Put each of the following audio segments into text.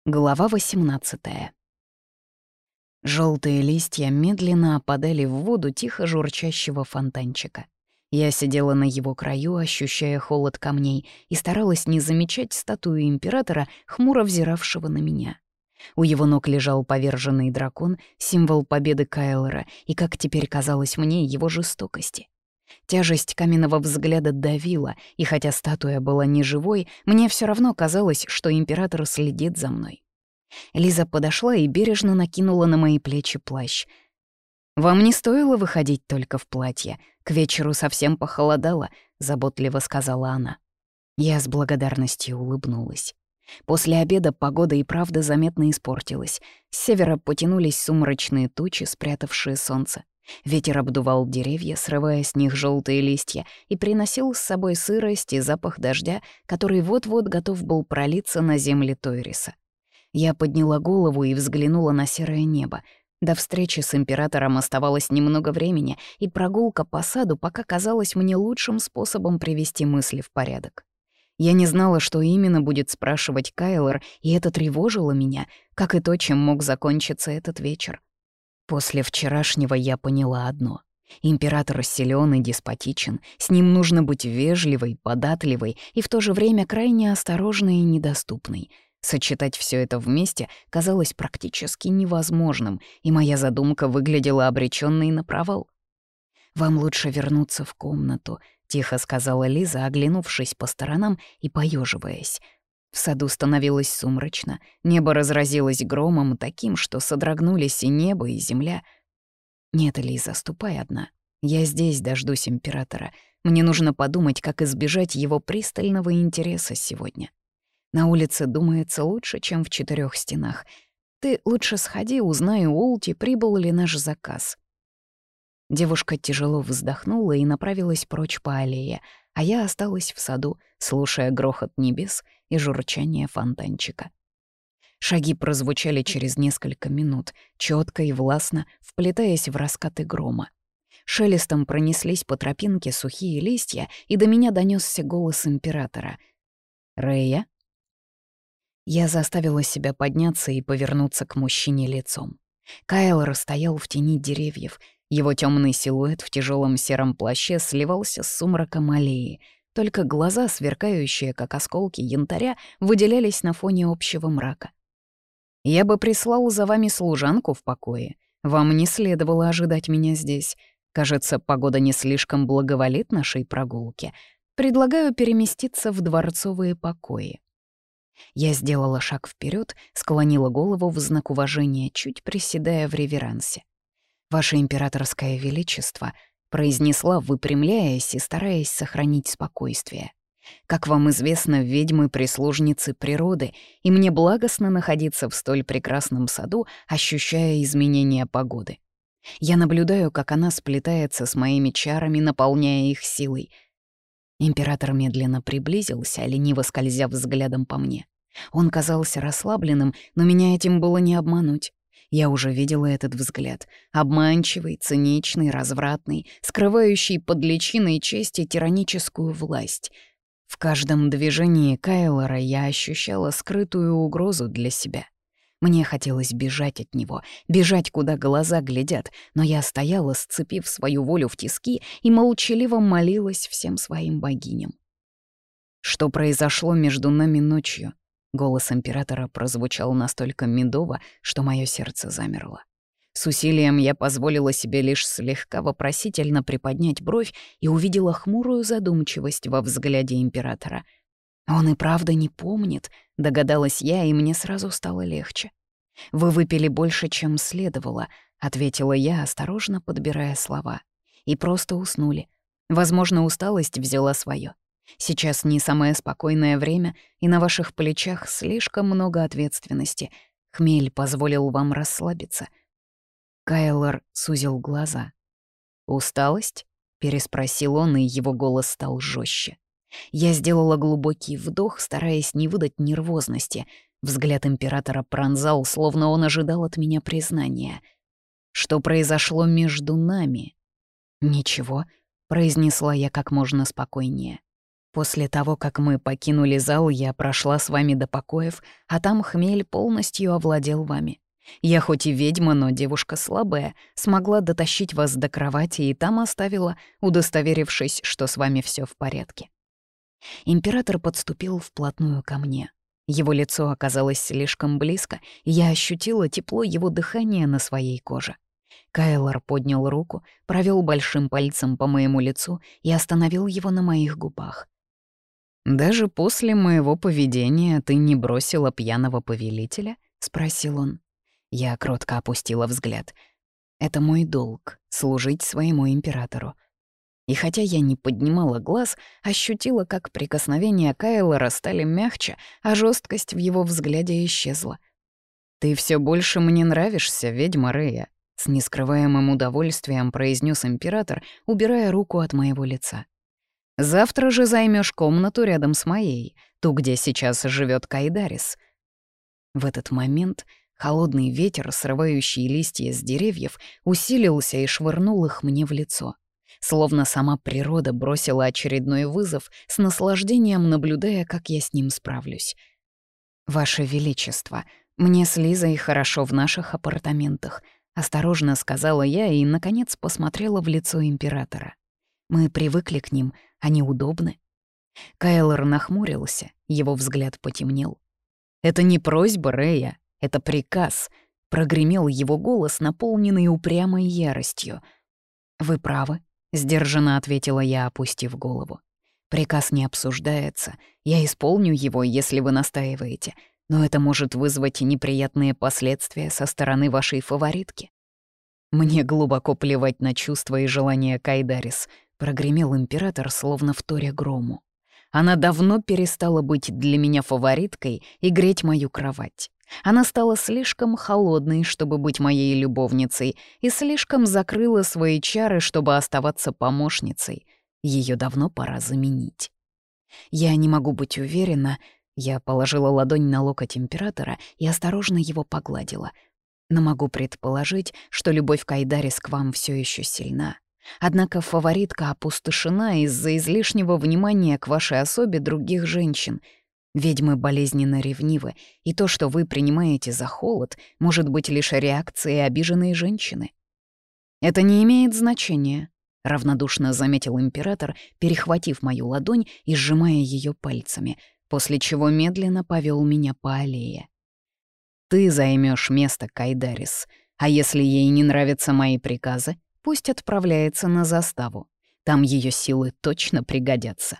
Глава 18. Желтые листья медленно опадали в воду тихо журчащего фонтанчика. Я сидела на его краю, ощущая холод камней, и старалась не замечать статую императора, хмуро взиравшего на меня. У его ног лежал поверженный дракон, символ победы Кайлора, и, как теперь казалось мне, его жестокости. Тяжесть каменного взгляда давила, и хотя статуя была не живой, мне все равно казалось, что император следит за мной. Лиза подошла и бережно накинула на мои плечи плащ. «Вам не стоило выходить только в платье. К вечеру совсем похолодало», — заботливо сказала она. Я с благодарностью улыбнулась. После обеда погода и правда заметно испортилась. С севера потянулись сумрачные тучи, спрятавшие солнце. Ветер обдувал деревья, срывая с них желтые листья, и приносил с собой сырость и запах дождя, который вот-вот готов был пролиться на земли Тойриса. Я подняла голову и взглянула на серое небо. До встречи с императором оставалось немного времени, и прогулка по саду пока казалась мне лучшим способом привести мысли в порядок. Я не знала, что именно будет спрашивать Кайлор, и это тревожило меня, как и то, чем мог закончиться этот вечер. После вчерашнего я поняла одно. Император силён и деспотичен, с ним нужно быть вежливой, податливой и в то же время крайне осторожной и недоступной. Сочетать все это вместе казалось практически невозможным, и моя задумка выглядела обречённой на провал. «Вам лучше вернуться в комнату», — тихо сказала Лиза, оглянувшись по сторонам и поёживаясь. В саду становилось сумрачно, небо разразилось громом таким, что содрогнулись и небо, и земля. «Нет, Лиза, ступай одна. Я здесь дождусь императора. Мне нужно подумать, как избежать его пристального интереса сегодня. На улице думается лучше, чем в 4 стенах. Ты лучше сходи, узнай у Олти, прибыл ли наш заказ». Девушка тяжело вздохнула и направилась прочь по аллее, а я осталась в саду, слушая грохот небес и журчание фонтанчика. Шаги прозвучали через несколько минут, четко и властно, вплетаясь в раскаты грома. Шелестом пронеслись по тропинке сухие листья, и до меня донесся голос императора. «Рэя?» Я заставила себя подняться и повернуться к мужчине лицом. Кайлор стоял в тени деревьев. Его темный силуэт в тяжелом сером плаще сливался с сумраком аллеи. Только глаза, сверкающие, как осколки янтаря, выделялись на фоне общего мрака. «Я бы прислал за вами служанку в покое. Вам не следовало ожидать меня здесь. Кажется, погода не слишком благоволит нашей прогулке. Предлагаю переместиться в дворцовые покои». Я сделала шаг вперед, склонила голову в знак уважения, чуть приседая в реверансе. «Ваше императорское величество», — произнесла, выпрямляясь и стараясь сохранить спокойствие. «Как вам известно, ведьмы — прислужницы природы, и мне благостно находиться в столь прекрасном саду, ощущая изменения погоды. Я наблюдаю, как она сплетается с моими чарами, наполняя их силой». Император медленно приблизился, лениво скользя взглядом по мне. Он казался расслабленным, но меня этим было не обмануть. Я уже видела этот взгляд. Обманчивый, циничный, развратный, скрывающий под личиной чести тираническую власть. В каждом движении Кайлора я ощущала скрытую угрозу для себя. Мне хотелось бежать от него, бежать, куда глаза глядят, но я стояла, сцепив свою волю в тиски, и молчаливо молилась всем своим богиням. «Что произошло между нами ночью?» Голос императора прозвучал настолько медово, что мое сердце замерло. С усилием я позволила себе лишь слегка вопросительно приподнять бровь и увидела хмурую задумчивость во взгляде императора. «Он и правда не помнит», — догадалась я, и мне сразу стало легче. «Вы выпили больше, чем следовало», — ответила я, осторожно подбирая слова. «И просто уснули. Возможно, усталость взяла свое. Сейчас не самое спокойное время, и на ваших плечах слишком много ответственности. Хмель позволил вам расслабиться». Кайлор сузил глаза. «Усталость?» — переспросил он, и его голос стал жестче. Я сделала глубокий вдох, стараясь не выдать нервозности. Взгляд императора пронзал, словно он ожидал от меня признания. «Что произошло между нами?» «Ничего», — произнесла я как можно спокойнее. После того, как мы покинули зал, я прошла с вами до покоев, а там хмель полностью овладел вами. Я хоть и ведьма, но девушка слабая, смогла дотащить вас до кровати и там оставила, удостоверившись, что с вами все в порядке. Император подступил вплотную ко мне. Его лицо оказалось слишком близко, и я ощутила тепло его дыхания на своей коже. Кайлор поднял руку, провел большим пальцем по моему лицу и остановил его на моих губах. «Даже после моего поведения ты не бросила пьяного повелителя?» — спросил он. Я кротко опустила взгляд. «Это мой долг — служить своему императору». И хотя я не поднимала глаз, ощутила, как прикосновения Кайлора стали мягче, а жесткость в его взгляде исчезла. «Ты все больше мне нравишься, ведьма Рея», — с нескрываемым удовольствием произнес император, убирая руку от моего лица. «Завтра же займешь комнату рядом с моей, ту, где сейчас живет Кайдарис». В этот момент холодный ветер, срывающий листья с деревьев, усилился и швырнул их мне в лицо. Словно сама природа бросила очередной вызов, с наслаждением наблюдая, как я с ним справлюсь. «Ваше Величество, мне с Лизой хорошо в наших апартаментах», — осторожно сказала я и, наконец, посмотрела в лицо императора. «Мы привыкли к ним, они удобны». Кайлор нахмурился, его взгляд потемнел. «Это не просьба, Рея, это приказ», — прогремел его голос, наполненный упрямой яростью. «Вы правы», — сдержанно ответила я, опустив голову. «Приказ не обсуждается, я исполню его, если вы настаиваете, но это может вызвать неприятные последствия со стороны вашей фаворитки». «Мне глубоко плевать на чувства и желания Кайдарис», — прогремел император, словно вторя грому. «Она давно перестала быть для меня фавориткой и греть мою кровать. Она стала слишком холодной, чтобы быть моей любовницей, и слишком закрыла свои чары, чтобы оставаться помощницей. Ее давно пора заменить. Я не могу быть уверена...» Я положила ладонь на локоть императора и осторожно его погладила. «Но могу предположить, что любовь Кайдарис к вам все еще сильна. Однако фаворитка опустошена из-за излишнего внимания к вашей особе других женщин. Ведьмы болезненно ревнивы, и то, что вы принимаете за холод, может быть лишь реакцией обиженной женщины». «Это не имеет значения», — равнодушно заметил император, перехватив мою ладонь и сжимая ее пальцами, после чего медленно повел меня по аллее. «Ты займешь место Кайдарис, а если ей не нравятся мои приказы, пусть отправляется на заставу. Там ее силы точно пригодятся».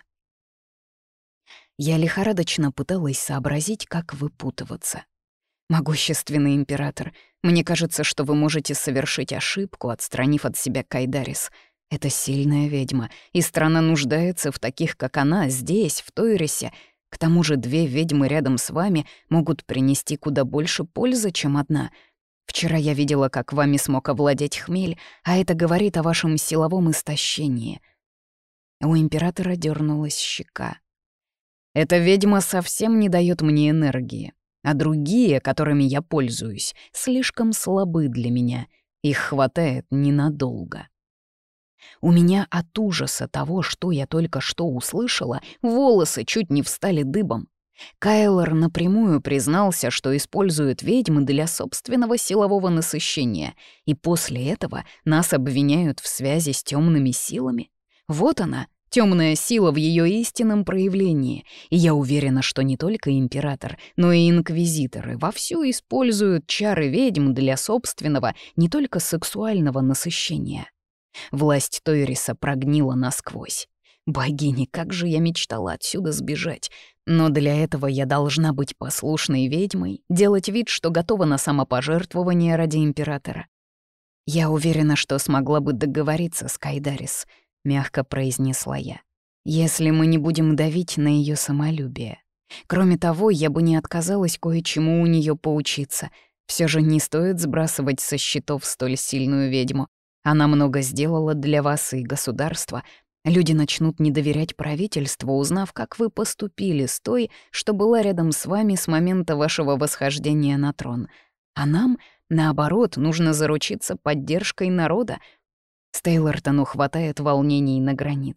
Я лихорадочно пыталась сообразить, как выпутываться. «Могущественный император, мне кажется, что вы можете совершить ошибку, отстранив от себя Кайдарис. Это сильная ведьма, и страна нуждается в таких, как она, здесь, в Тойресе. К тому же 2 ведьмы рядом с вами могут принести куда больше пользы, чем одна. Вчера я видела, как вами смог овладеть хмель, а это говорит о вашем силовом истощении». У императора дернулась щека. «Эта ведьма совсем не дает мне энергии, а другие, которыми я пользуюсь, слишком слабы для меня. Их хватает ненадолго». У меня от ужаса того, что я только что услышала, волосы чуть не встали дыбом. Кайлор напрямую признался, что использует ведьмы для собственного силового насыщения, и после этого нас обвиняют в связи с темными силами. Вот она, темная сила в ее истинном проявлении, и я уверена, что не только император, но и инквизиторы вовсю используют чары ведьм для собственного, не только сексуального насыщения. Власть Тойриса прогнила насквозь. Богини, как же я мечтала отсюда сбежать. Но для этого я должна быть послушной ведьмой, делать вид, что готова на самопожертвование ради императора. «Я уверена, что смогла бы договориться с Кайдарис», — мягко произнесла я, «если мы не будем давить на ее самолюбие. Кроме того, я бы не отказалась кое-чему у нее поучиться. Все же не стоит сбрасывать со счетов столь сильную ведьму. Она много сделала для вас и государства. Люди начнут не доверять правительству, узнав, как вы поступили с той, что была рядом с вами с момента вашего восхождения на трон. А нам, наоборот, нужно заручиться поддержкой народа». Стейлортону хватает волнений на границе.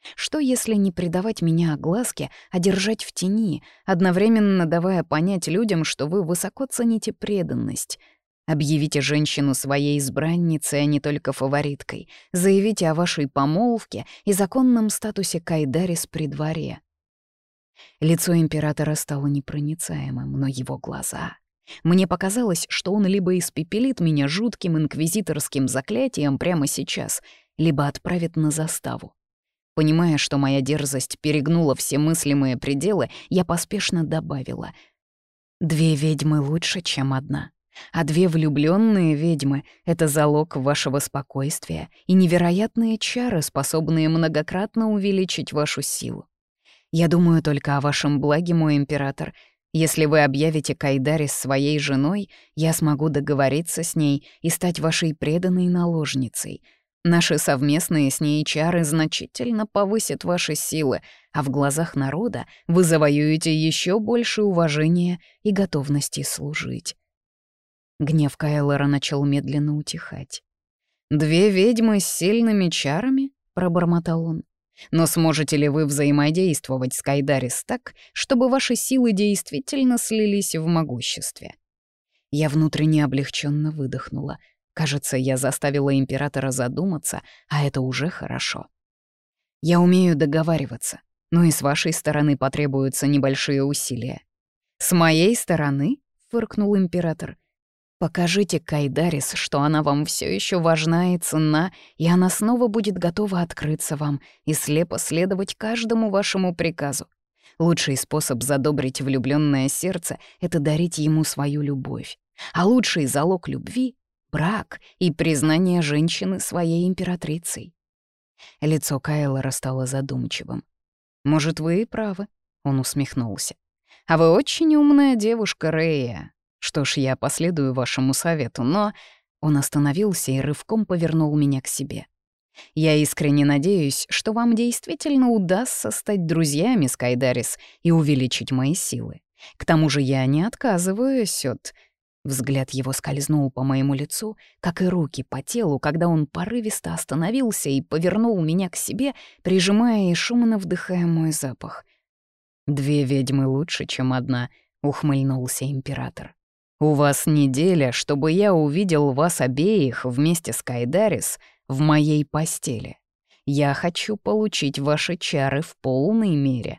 Что, если не предавать меня огласке, а держать в тени, одновременно давая понять людям, что вы высоко цените преданность? Объявите женщину своей избранницей, а не только фавориткой. Заявите о вашей помолвке и законном статусе Кайдарис при дворе. Лицо императора стало непроницаемым, но его глаза... Мне показалось, что он либо испепелит меня жутким инквизиторским заклятием прямо сейчас, либо отправит на заставу. Понимая, что моя дерзость перегнула все мыслимые пределы, я поспешно добавила: «Две ведьмы лучше, чем одна. А две влюбленные ведьмы — это залог вашего спокойствия и невероятные чары, способные многократно увеличить вашу силу. Я думаю только о вашем благе, мой император. Если вы объявите Кайдарис своей женой, я смогу договориться с ней и стать вашей преданной наложницей. Наши совместные с ней чары значительно повысят ваши силы, а в глазах народа вы завоюете еще больше уважения и готовности служить». Гнев Кайлора начал медленно утихать. «Две ведьмы с сильными чарами?» — пробормотал он. «Но сможете ли вы взаимодействовать с Кайдарис так, чтобы ваши силы действительно слились в могуществе?» Я внутренне облегченно выдохнула. Кажется, я заставила императора задуматься, а это уже хорошо. «Я умею договариваться, но и с вашей стороны потребуются небольшие усилия». «С моей стороны?» — фыркнул император. «Покажите Кайдарис, что она вам все еще важна и ценна, и она снова будет готова открыться вам и слепо следовать каждому вашему приказу. Лучший способ задобрить влюбленное сердце — это дарить ему свою любовь. А лучший залог любви — брак и признание женщины своей императрицей». Лицо Кайлора стало задумчивым. «Может, вы и правы», — он усмехнулся. «А вы очень умная девушка, Рея. Что ж, я последую вашему совету, но...» Он остановился и рывком повернул меня к себе. «Я искренне надеюсь, что вам действительно удастся стать друзьями с Кайдарис и увеличить мои силы. К тому же я не отказываюсь от...» Взгляд его скользнул по моему лицу, как и руки по телу, когда он порывисто остановился и повернул меня к себе, прижимая и шумно вдыхая мой запах. «Две ведьмы лучше, чем одна», — ухмыльнулся император. «У вас неделя, чтобы я увидел вас обеих вместе с Кайдарис в моей постели. Я хочу получить ваши чары в полной мере».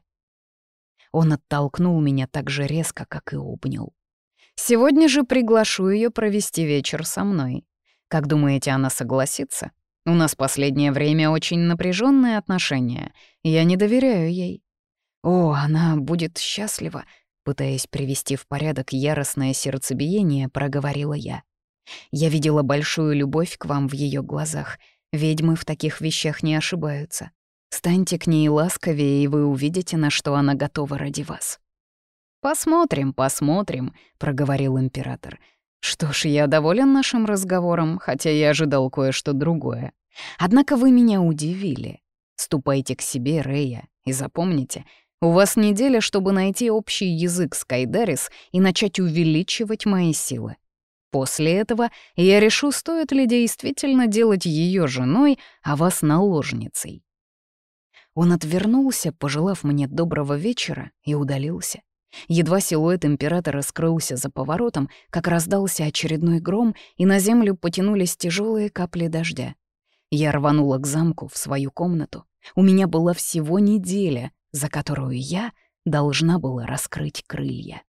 Он оттолкнул меня так же резко, как и обнял. «Сегодня же приглашу ее провести вечер со мной. Как думаете, она согласится? У нас последнее время очень напряженные отношения. Я не доверяю ей». «О, она будет счастлива», — пытаясь привести в порядок яростное сердцебиение, проговорила я. «Я видела большую любовь к вам в ее глазах. Ведьмы в таких вещах не ошибаются. Станьте к ней ласковее, и вы увидите, на что она готова ради вас». «Посмотрим, посмотрим», — проговорил император. «Что ж, я доволен нашим разговором, хотя я ожидал кое-что другое. Однако вы меня удивили. Ступайте к себе, Рея, и запомните, у вас неделя, чтобы найти общий язык с Кайдарис и начать увеличивать мои силы. После этого я решу, стоит ли действительно делать ее женой, а вас наложницей». Он отвернулся, пожелав мне доброго вечера, и удалился. Едва силуэт императора скрылся за поворотом, как раздался очередной гром, и на землю потянулись тяжелые капли дождя. Я рванула к замку, в свою комнату. У меня была всего неделя, за которую я должна была раскрыть крылья.